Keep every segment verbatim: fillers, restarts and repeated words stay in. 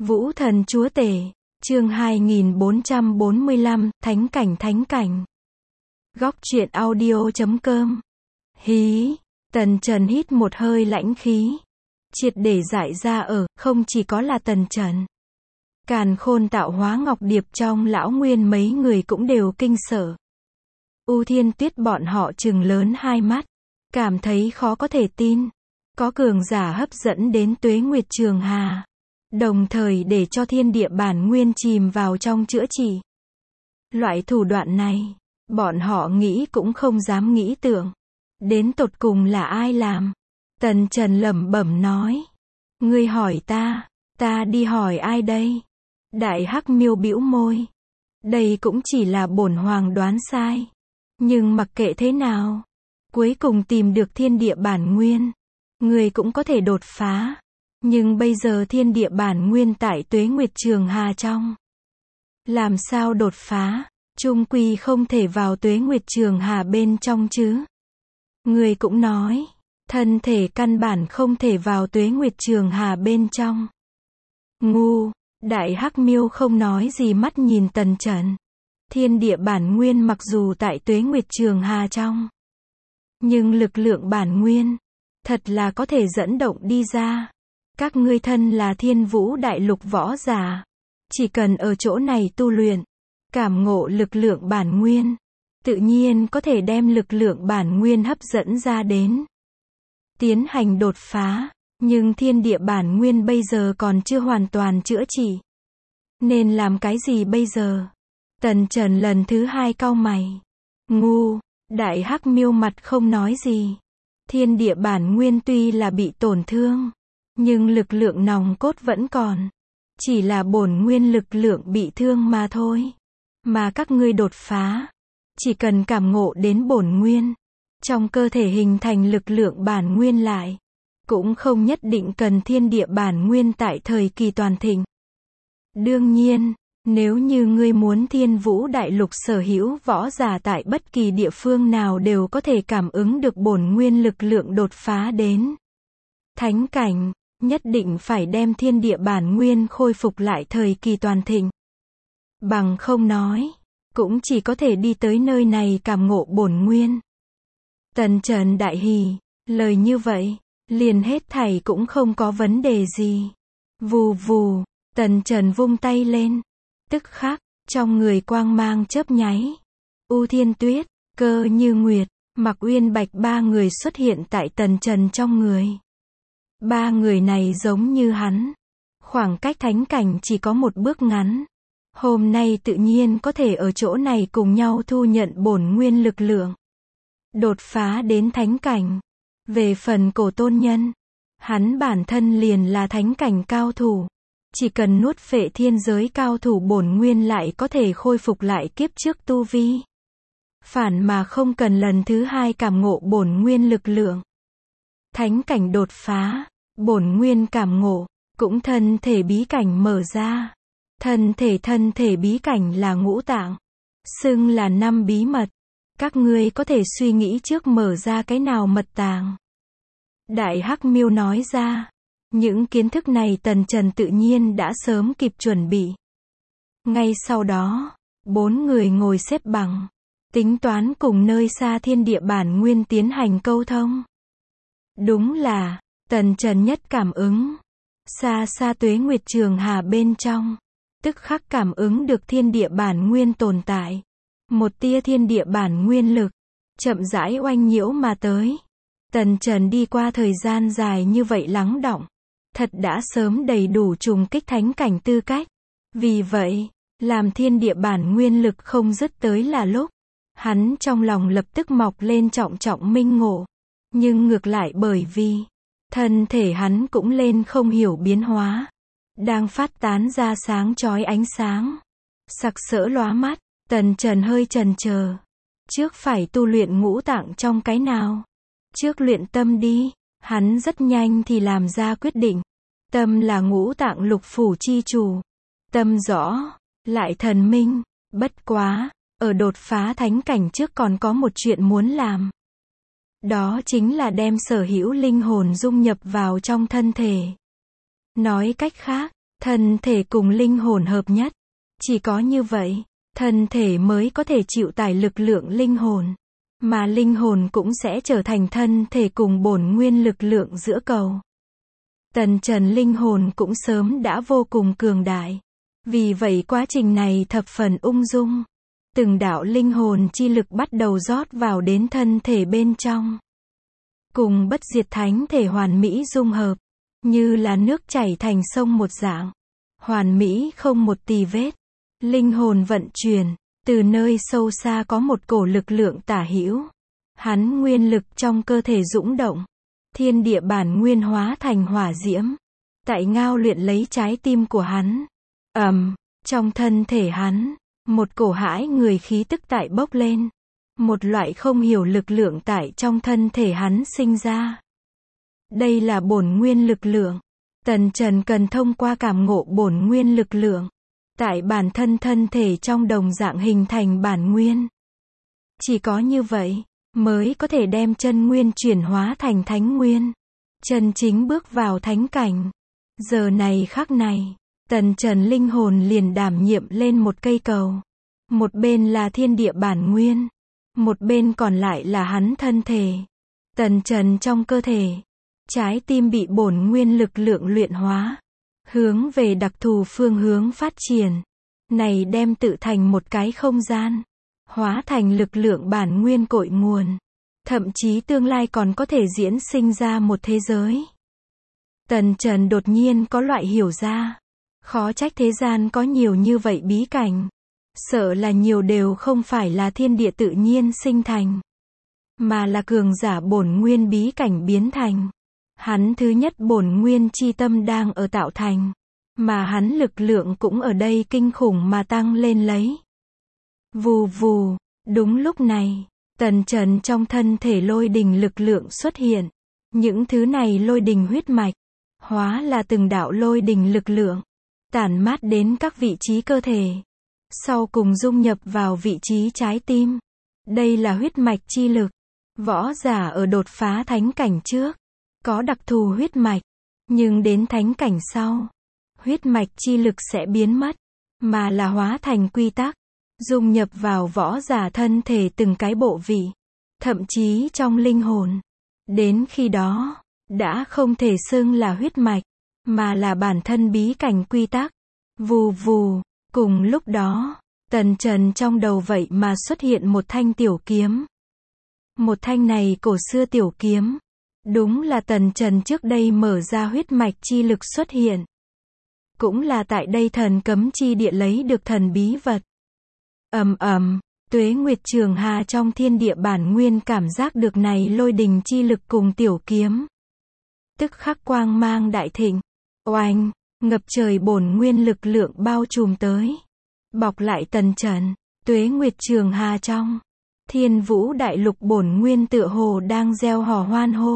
Vũ thần chúa tể, chương hai nghìn bốn trăm bốn mươi lăm, thánh cảnh thánh cảnh. Góc truyện audio chấm com. Hí, Tần Trần hít một hơi lãnh khí. Triệt để giải ra ở, không chỉ có là Tần Trần. Càn Khôn tạo hóa ngọc điệp trong lão nguyên mấy người cũng đều kinh sợ. U Thiên Tuyết bọn họ trừng lớn hai mắt, cảm thấy khó có thể tin. Có cường giả hấp dẫn đến Tuế Nguyệt Trường Hà, đồng thời để cho thiên địa bản nguyên chìm vào trong chữa trị. Loại thủ đoạn này, bọn họ nghĩ cũng không dám nghĩ tưởng. Đến tột cùng là ai làm? Tần Trần lẩm bẩm nói. Ngươi hỏi ta, ta đi hỏi ai đây? Đại Hắc Miêu bĩu môi. Đây cũng chỉ là bổn hoàng đoán sai. Nhưng mặc kệ thế nào, cuối cùng tìm được thiên địa bản nguyên. Ngươi cũng có thể đột phá. Nhưng bây giờ thiên địa bản nguyên tại Tuế Nguyệt Trường Hà trong. Làm sao đột phá? Chung quy không thể vào Tuế Nguyệt Trường Hà bên trong chứ. Ngươi cũng nói, thân thể căn bản không thể vào Tuế Nguyệt Trường Hà bên trong. Ngu, Đại Hắc Miêu không nói gì mắt nhìn Tần Trần. Thiên địa bản nguyên mặc dù tại Tuế Nguyệt Trường Hà trong, nhưng lực lượng bản nguyên, thật là có thể dẫn động đi ra. Các ngươi thân là Thiên Vũ Đại Lục võ giả, chỉ cần ở chỗ này tu luyện, cảm ngộ lực lượng bản nguyên, tự nhiên có thể đem lực lượng bản nguyên hấp dẫn ra đến, tiến hành đột phá. Nhưng thiên địa bản nguyên bây giờ còn chưa hoàn toàn chữa trị. Nên làm cái gì bây giờ? Tần Trần lần thứ hai cau mày. Ngu, Đại Hắc Miêu mặt không nói gì. Thiên địa bản nguyên tuy là bị tổn thương, nhưng lực lượng nòng cốt vẫn còn. Chỉ là bổn nguyên lực lượng bị thương mà thôi. Mà các ngươi đột phá, chỉ cần cảm ngộ đến bổn nguyên, trong cơ thể hình thành lực lượng bản nguyên lại, cũng không nhất định cần thiên địa bản nguyên tại thời kỳ toàn thịnh. Đương nhiên, nếu như ngươi muốn Thiên Vũ Đại Lục sở hữu võ giả tại bất kỳ địa phương nào đều có thể cảm ứng được bổn nguyên lực lượng đột phá đến thánh cảnh, nhất định phải đem thiên địa bản nguyên khôi phục lại thời kỳ toàn thịnh. Bằng không nói, cũng chỉ có thể đi tới nơi này cảm ngộ bổn nguyên. Tần Trần đại hỉ, lời như vậy, liền hết thảy cũng không có vấn đề gì. Vù vù, Tần Trần vung tay lên. Tức khắc, trong người quang mang chớp nháy. U Thiên Tuyết, Cơ Như Nguyệt, Mạc Uyên Bạch ba người xuất hiện tại Tần Trần trong người. Ba người này giống như hắn. Khoảng cách thánh cảnh chỉ có một bước ngắn. Hôm nay tự nhiên có thể ở chỗ này cùng nhau thu nhận bổn nguyên lực lượng. Đột phá đến thánh cảnh. Về phần Cổ Tôn Nhân, hắn bản thân liền là thánh cảnh cao thủ. Chỉ cần nuốt phệ thiên giới cao thủ bổn nguyên lại có thể khôi phục lại kiếp trước tu vi. Phản mà không cần lần thứ hai cảm ngộ bổn nguyên lực lượng. Thánh cảnh đột phá, bổn nguyên cảm ngộ, cũng thân thể bí cảnh mở ra. Thân thể thân thể bí cảnh là ngũ tạng, xưng là năm bí mật. Các ngươi có thể suy nghĩ trước mở ra cái nào mật tàng? Đại Hắc Miêu nói ra. Những kiến thức này Tần Trần tự nhiên đã sớm kịp chuẩn bị. Ngay sau đó, bốn người ngồi xếp bằng, tính toán cùng nơi xa thiên địa bản nguyên tiến hành câu thông. Đúng là, Tần Trần nhất cảm ứng. Xa xa Tuế Nguyệt Trường Hà bên trong, tức khắc cảm ứng được thiên địa bản nguyên tồn tại. Một tia thiên địa bản nguyên lực, chậm rãi oanh nhiễu mà tới. Tần Trần đi qua thời gian dài như vậy lắng đọng, thật đã sớm đầy đủ trùng kích thánh cảnh tư cách. Vì vậy, làm thiên địa bản nguyên lực không dứt tới là lúc, hắn trong lòng lập tức mọc lên trọng trọng minh ngộ. Nhưng ngược lại bởi vì, thân thể hắn cũng lên không hiểu biến hóa, đang phát tán ra sáng chói ánh sáng, sặc sỡ lóa mắt. Tần Trần hơi chần chờ. Trước phải tu luyện ngũ tạng trong cái nào? Trước luyện tâm đi. Hắn rất nhanh thì làm ra quyết định. Tâm là ngũ tạng lục phủ chi chủ. Tâm rõ, lại thần minh. Bất quá, ở đột phá thánh cảnh trước còn có một chuyện muốn làm. Đó chính là đem sở hữu linh hồn dung nhập vào trong thân thể. Nói cách khác, Thân thể cùng linh hồn hợp nhất. Chỉ có như vậy, thân thể mới có thể chịu tải lực lượng linh hồn. Mà linh hồn cũng sẽ trở thành thân thể cùng bổn nguyên lực lượng giữa cầu. Tần Trần linh hồn cũng sớm đã vô cùng cường đại. Vì vậy quá trình này thập phần ung dung. Từng đạo linh hồn chi lực bắt đầu rót vào đến thân thể bên trong. Cùng bất diệt thánh thể hoàn mỹ dung hợp. Như là nước chảy thành sông một dạng. Hoàn mỹ không một tì vết. Linh hồn vận chuyển. Từ nơi sâu xa có một cổ lực lượng tả hữu. Hắn nguyên lực trong cơ thể dũng động. Thiên địa bản nguyên hóa thành hỏa diễm. Tại ngao luyện lấy trái tim của hắn. ầm, um, trong thân thể hắn, một cổ hãi người khí tức tại bốc lên. Một loại không hiểu lực lượng tại trong thân thể hắn sinh ra. Đây là bổn nguyên lực lượng. Tần Trần cần thông qua cảm ngộ bổn nguyên lực lượng. Tại bản thân thân thể trong đồng dạng hình thành bản nguyên. Chỉ có như vậy, mới có thể đem chân nguyên chuyển hóa thành thánh nguyên. Chân chính bước vào thánh cảnh. Giờ này khắc này, Tần Trần linh hồn liền đảm nhiệm lên một cây cầu. Một bên là thiên địa bản nguyên. Một bên còn lại là hắn thân thể. Tần Trần trong cơ thể. Trái tim bị bổn nguyên lực lượng luyện hóa. Hướng về đặc thù phương hướng phát triển. Này đem tự thành một cái không gian. Hóa thành lực lượng bản nguyên cội nguồn. Thậm chí tương lai còn có thể diễn sinh ra một thế giới. Tần Trần đột nhiên có loại hiểu ra. Khó trách thế gian có nhiều như vậy bí cảnh. Sợ là nhiều đều không phải là thiên địa tự nhiên sinh thành. Mà là cường giả bổn nguyên bí cảnh biến thành. Hắn thứ nhất bổn nguyên chi tâm đang ở tạo thành. Mà hắn lực lượng cũng ở đây kinh khủng mà tăng lên lấy. Vù vù, đúng lúc này, Tần Trần trong thân thể lôi đình lực lượng xuất hiện. Những thứ này lôi đình huyết mạch, hóa là từng đạo lôi đình lực lượng, tản mát đến các vị trí cơ thể. Sau cùng dung nhập vào vị trí trái tim. Đây là huyết mạch chi lực. Võ giả ở đột phá thánh cảnh trước, có đặc thù huyết mạch. Nhưng đến thánh cảnh sau, huyết mạch chi lực sẽ biến mất, mà là hóa thành quy tắc. Dung nhập vào võ giả thân thể từng cái bộ vị. Thậm chí trong linh hồn. Đến khi đó, đã không thể xưng là huyết mạch, mà là bản thân bí cảnh quy tắc. Vù vù, cùng lúc đó, Tần Trần trong đầu vậy mà xuất hiện một thanh tiểu kiếm. Một thanh này cổ xưa tiểu kiếm. Đúng là Tần Trần trước đây mở ra huyết mạch chi lực xuất hiện. Cũng là tại đây thần cấm chi địa lấy được thần bí vật. Ầm ầm, Tuế Nguyệt Trường Hà trong thiên địa bản nguyên cảm giác được này lôi đình chi lực cùng tiểu kiếm. Tức khắc quang mang đại thịnh. Oanh, ngập trời bổn nguyên lực lượng bao trùm tới. Bọc lại Tần Trần. Tuế Nguyệt Trường Hà trong Thiên Vũ Đại Lục bổn nguyên tựa hồ đang gieo hò hoan hô.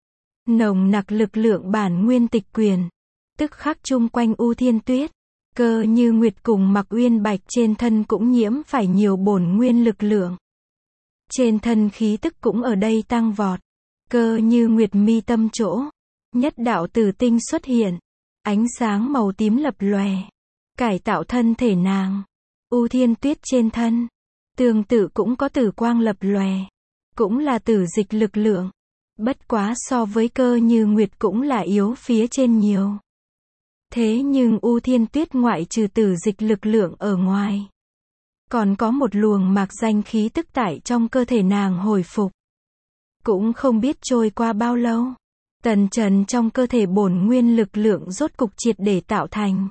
Nồng nặc lực lượng bản nguyên tịch quyền. Tức khắc chung quanh U Thiên Tuyết, Cơ Như Nguyệt cùng Mặc Uyên Bạch trên thân cũng nhiễm phải nhiều bổn nguyên lực lượng. Trên thân khí tức cũng ở đây tăng vọt. Cơ Như Nguyệt mi tâm chỗ, nhất đạo tử tinh xuất hiện. Ánh sáng màu tím lập lòe. Cải tạo thân thể nàng. U Thiên Tuyết trên thân. Tương tự cũng có tử quang lập lòe. Cũng là tử dịch lực lượng. Bất quá so với Cơ Như Nguyệt cũng là yếu phía trên nhiều. Thế nhưng U Thiên Tuyết ngoại trừ tử dịch lực lượng ở ngoài. Còn có một luồng mạc danh khí tức tại trong cơ thể nàng hồi phục. Cũng không biết trôi qua bao lâu. Tần Trần trong cơ thể bổn nguyên lực lượng rốt cục triệt để tạo thành.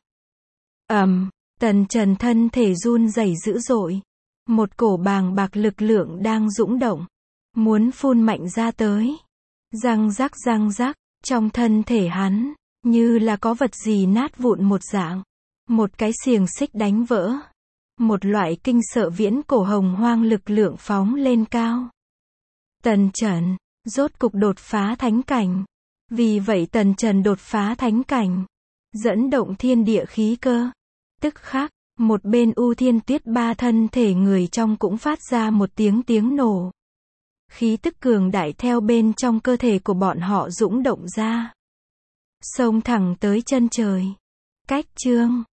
ầm, um, Tần Trần thân thể run rẩy dữ dội. Một cổ bàng bạc lực lượng đang dũng động. Muốn phun mạnh ra tới. Răng rắc răng rắc, trong thân thể hắn, như là có vật gì nát vụn một dạng. Một cái xiềng xích đánh vỡ. Một loại kinh sợ viễn cổ hồng hoang lực lượng phóng lên cao. Tần Trần, rốt cục đột phá thánh cảnh. Vì vậy Tần Trần đột phá thánh cảnh. Dẫn động thiên địa khí cơ. Tức khắc, một bên U Thiên Tuyết ba thân thể người trong cũng phát ra một tiếng tiếng nổ. Khí tức cường đại theo bên trong cơ thể của bọn họ dũng động ra. Xông thẳng tới chân trời. Cách chương